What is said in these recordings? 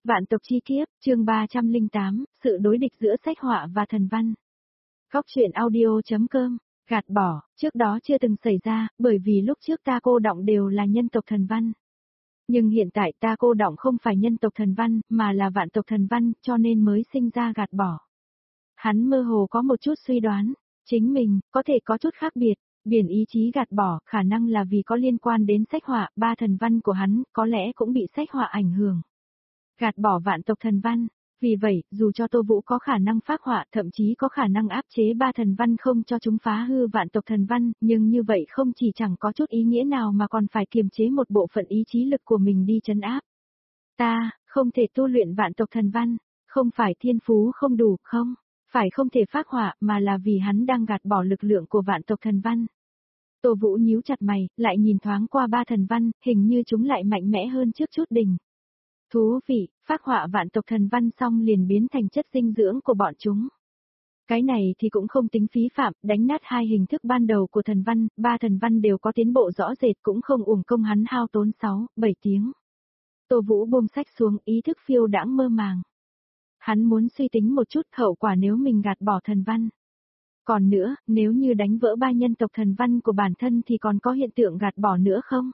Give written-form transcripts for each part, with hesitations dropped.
Vạn tộc chi kiếp, chương 308, sự đối địch giữa sách họa và thần văn. Góc truyện audio.com, gạt bỏ, trước đó chưa từng xảy ra, bởi vì lúc trước ta cô đọng đều là nhân tộc thần văn. Nhưng hiện tại ta cô đọng không phải nhân tộc thần văn, mà là vạn tộc thần văn, cho nên mới sinh ra gạt bỏ. Hắn mơ hồ có một chút suy đoán, chính mình, có thể có chút khác biệt, biển ý chí gạt bỏ, khả năng là vì có liên quan đến sách họa, ba thần văn của hắn, có lẽ cũng bị sách họa ảnh hưởng. Gạt bỏ vạn tộc thần văn, vì vậy, dù cho Tô Vũ có khả năng phác họa, thậm chí có khả năng áp chế ba thần văn không cho chúng phá hư vạn tộc thần văn, nhưng như vậy không chỉ chẳng có chút ý nghĩa nào mà còn phải kiềm chế một bộ phận ý chí lực của mình đi trấn áp. Ta, không thể tu luyện vạn tộc thần văn, không phải thiên phú không đủ, không, phải không thể phác họa mà là vì hắn đang gạt bỏ lực lượng của vạn tộc thần văn. Tô Vũ nhíu chặt mày, lại nhìn thoáng qua ba thần văn, hình như chúng lại mạnh mẽ hơn trước chút đỉnh. Thú vị, phác họa vạn tộc thần văn xong liền biến thành chất dinh dưỡng của bọn chúng. Cái này thì cũng không tính phí phạm, đánh nát hai hình thức ban đầu của thần văn, ba thần văn đều có tiến bộ rõ rệt cũng không uổng công hắn hao tốn 6-7 tiếng. Tô Vũ buông sách xuống, ý thức phiêu đãng mơ màng. Hắn muốn suy tính một chút hậu quả nếu mình gạt bỏ thần văn. Còn nữa, nếu như đánh vỡ ba nhân tộc thần văn của bản thân thì còn có hiện tượng gạt bỏ nữa không?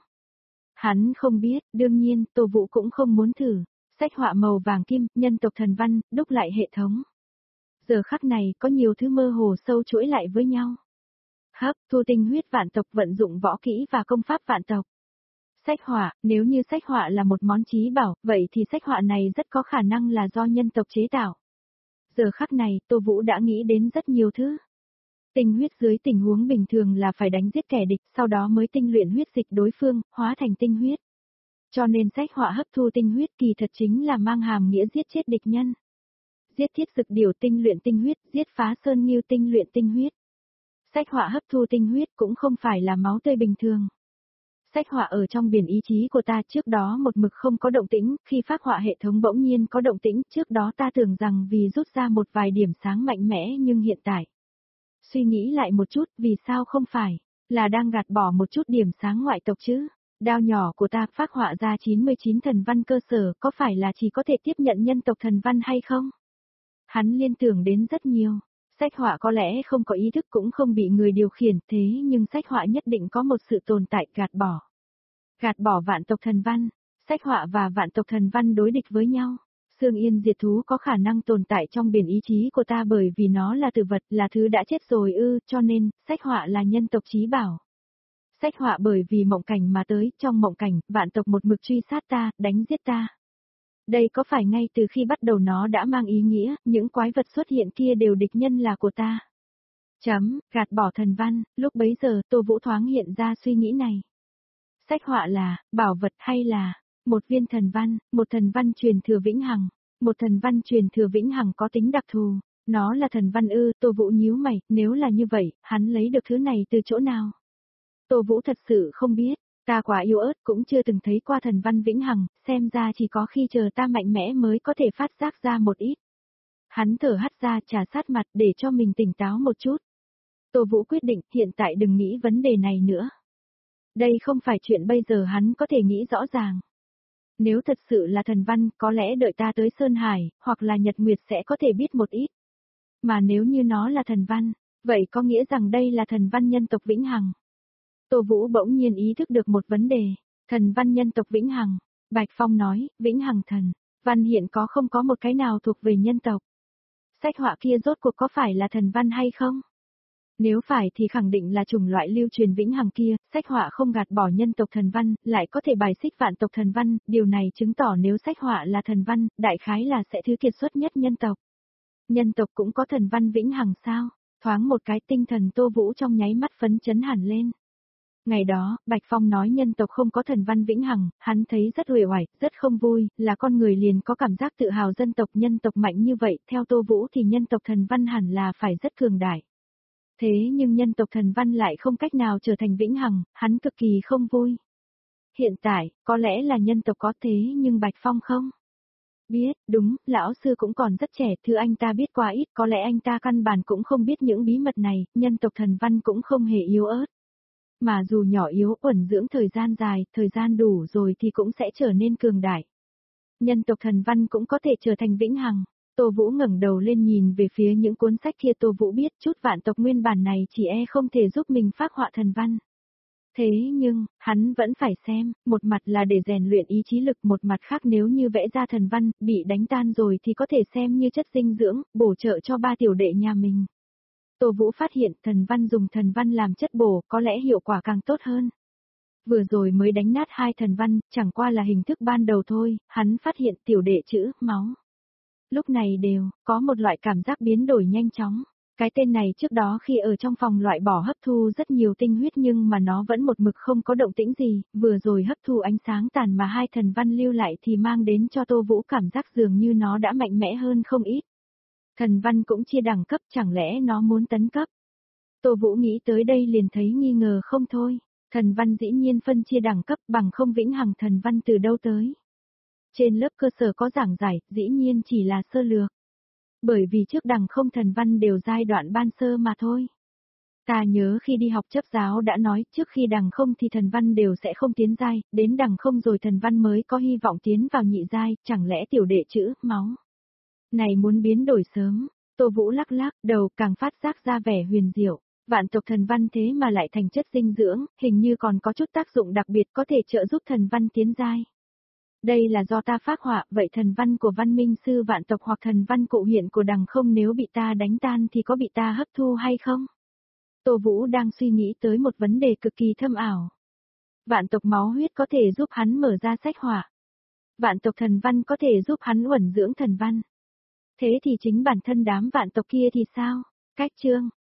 Hắn không biết, đương nhiên, Tô Vũ cũng không muốn thử. Sách họa màu vàng kim, nhân tộc thần văn, đúc lại hệ thống. Giờ khắc này, có nhiều thứ mơ hồ sâu chuỗi lại với nhau. Hấp, thu tinh huyết vạn tộc vận dụng võ kỹ và công pháp vạn tộc. Sách họa, nếu như sách họa là một món chí bảo, vậy thì sách họa này rất có khả năng là do nhân tộc chế tạo. Giờ khắc này, Tô Vũ đã nghĩ đến rất nhiều thứ. Tinh huyết dưới tình huống bình thường là phải đánh giết kẻ địch, sau đó mới tinh luyện huyết dịch đối phương, hóa thành tinh huyết. Cho nên sách họa hấp thu tinh huyết kỳ thật chính là mang hàm nghĩa giết chết địch nhân. Giết thiết dực điểu tinh luyện tinh huyết, giết phá sơn nghiêu tinh luyện tinh huyết. Sách họa hấp thu tinh huyết cũng không phải là máu tươi bình thường. Sách họa ở trong biển ý chí của ta trước đó một mực không có động tĩnh, khi phác họa hệ thống bỗng nhiên có động tĩnh, trước đó ta tưởng rằng vì rút ra một vài điểm sáng mạnh mẽ nhưng hiện tại. Suy nghĩ lại một chút, vì sao không phải, là đang gạt bỏ một chút điểm sáng ngoại tộc chứ? Đao nhỏ của ta phác họa ra 99 thần văn cơ sở, có phải là chỉ có thể tiếp nhận nhân tộc thần văn hay không? Hắn liên tưởng đến rất nhiều. Sách họa có lẽ không có ý thức cũng không bị người điều khiển, thế nhưng sách họa nhất định có một sự tồn tại gạt bỏ. Gạt bỏ vạn tộc thần văn, sách họa và vạn tộc thần văn đối địch với nhau. Xương yên diệt thú có khả năng tồn tại trong biển ý chí của ta bởi vì nó là tử vật, là thứ đã chết rồi cho nên, sách họa là nhân tộc chí bảo. Sách họa bởi vì mộng cảnh mà tới, trong mộng cảnh, vạn tộc một mực truy sát ta, đánh giết ta. Đây có phải ngay từ khi bắt đầu nó đã mang ý nghĩa, những quái vật xuất hiện kia đều địch nhân là của ta. Gạt bỏ thần văn, lúc bấy giờ Tô Vũ thoáng hiện ra suy nghĩ này. Sách họa là, bảo vật hay là, một viên thần văn, một thần văn truyền thừa vĩnh hằng, một thần văn truyền thừa vĩnh hằng có tính đặc thù, nó là thần văn Tô Vũ nhíu mày, nếu là như vậy, hắn lấy được thứ này từ chỗ nào? Tô Vũ thật sự không biết, ta quá yếu ớt cũng chưa từng thấy qua thần văn vĩnh hằng, xem ra chỉ có khi chờ ta mạnh mẽ mới có thể phát giác ra một ít. Hắn thở hắt ra trà sát mặt để cho mình tỉnh táo một chút. Tô Vũ quyết định hiện tại đừng nghĩ vấn đề này nữa. Đây không phải chuyện bây giờ hắn có thể nghĩ rõ ràng. Nếu thật sự là thần văn, có lẽ đợi ta tới Sơn Hải, hoặc là Nhật Nguyệt sẽ có thể biết một ít. Mà nếu như nó là thần văn, vậy có nghĩa rằng đây là thần văn nhân tộc vĩnh hằng. Tô Vũ bỗng nhiên ý thức được một vấn đề, thần văn nhân tộc vĩnh hằng. Bạch Phong nói, vĩnh hằng thần, văn hiện có không có một cái nào thuộc về nhân tộc. Sách họa kia rốt cuộc có phải là thần văn hay không? Nếu phải thì khẳng định là chủng loại lưu truyền vĩnh hằng kia, sách họa không gạt bỏ nhân tộc thần văn, lại có thể bài xích vạn tộc thần văn, điều này chứng tỏ nếu sách họa là thần văn, đại khái là sẽ thứ kiệt xuất nhất nhân tộc. Nhân tộc cũng có thần văn vĩnh hằng sao? Thoáng một cái tinh thần Tô Vũ trong nháy mắt phấn chấn hẳn lên. Ngày đó, Bạch Phong nói nhân tộc không có thần văn vĩnh hằng, hắn thấy rất uể oải, rất không vui, là con người liền có cảm giác tự hào dân tộc nhân tộc mạnh như vậy, theo Tô Vũ thì nhân tộc thần văn hẳn là phải rất cường đại. Thế nhưng nhân tộc thần văn lại không cách nào trở thành vĩnh hằng, hắn cực kỳ không vui. Hiện tại, có lẽ là nhân tộc có thế nhưng Bạch Phong không? Biết, đúng, lão sư cũng còn rất trẻ, thứ anh ta biết quá ít, có lẽ anh ta căn bản cũng không biết những bí mật này, nhân tộc thần văn cũng không hề yếu ớt. Mà dù nhỏ yếu, ẩn dưỡng thời gian dài, thời gian đủ rồi thì cũng sẽ trở nên cường đại. Nhân tộc thần văn cũng có thể trở thành vĩnh hằng. Tô Vũ ngẩng đầu lên nhìn về phía những cuốn sách kia. Tô Vũ biết chút vạn tộc nguyên bản này chỉ không thể giúp mình phác họa thần văn. Thế nhưng, hắn vẫn phải xem, một mặt là để rèn luyện ý chí lực, một mặt khác nếu như vẽ ra thần văn, bị đánh tan rồi thì có thể xem như chất dinh dưỡng, bổ trợ cho 3 tiểu đệ nhà mình. Tô Vũ phát hiện thần văn dùng thần văn làm chất bổ, có lẽ hiệu quả càng tốt hơn. Vừa rồi mới đánh nát 2 thần văn, chẳng qua là hình thức ban đầu thôi, hắn phát hiện tiểu đệ chữ, máu. Lúc này đều, có một loại cảm giác biến đổi nhanh chóng. Cái tên này trước đó khi ở trong phòng loại bỏ hấp thu rất nhiều tinh huyết nhưng mà nó vẫn một mực không có động tĩnh gì, vừa rồi hấp thu ánh sáng tàn mà 2 thần văn lưu lại thì mang đến cho Tô Vũ cảm giác dường như nó đã mạnh mẽ hơn không ít. Thần văn cũng chia đẳng cấp, chẳng lẽ nó muốn tấn cấp? Tô Vũ nghĩ tới đây liền thấy nghi ngờ không thôi, thần văn dĩ nhiên phân chia đẳng cấp bằng không vĩnh hằng thần văn từ đâu tới. Trên lớp cơ sở có giảng giải, dĩ nhiên chỉ là sơ lược. Bởi vì trước đằng không thần văn đều giai đoạn ban sơ mà thôi. Ta nhớ khi đi học chấp giáo đã nói trước khi đằng không thì thần văn đều sẽ không tiến giai, đến đằng không rồi thần văn mới có hy vọng tiến vào nhị giai, chẳng lẽ tiểu đệ chữ, máu. Này muốn biến đổi sớm, Tô Vũ lắc lắc đầu càng phát giác ra vẻ huyền diệu. Vạn tộc thần văn thế mà lại thành chất dinh dưỡng, hình như còn có chút tác dụng đặc biệt có thể trợ giúp thần văn tiến giai. Đây là do ta phác họa, vậy thần văn của văn minh sư vạn tộc hoặc thần văn cụ hiện của đằng không nếu bị ta đánh tan thì có bị ta hấp thu hay không? Tô Vũ đang suy nghĩ tới một vấn đề cực kỳ thâm ảo. Vạn tộc máu huyết có thể giúp hắn mở ra sách họa. Vạn tộc thần văn có thể giúp hắn uẩn dưỡng thần văn. Thế thì chính bản thân đám vạn tộc kia thì sao? Cách chương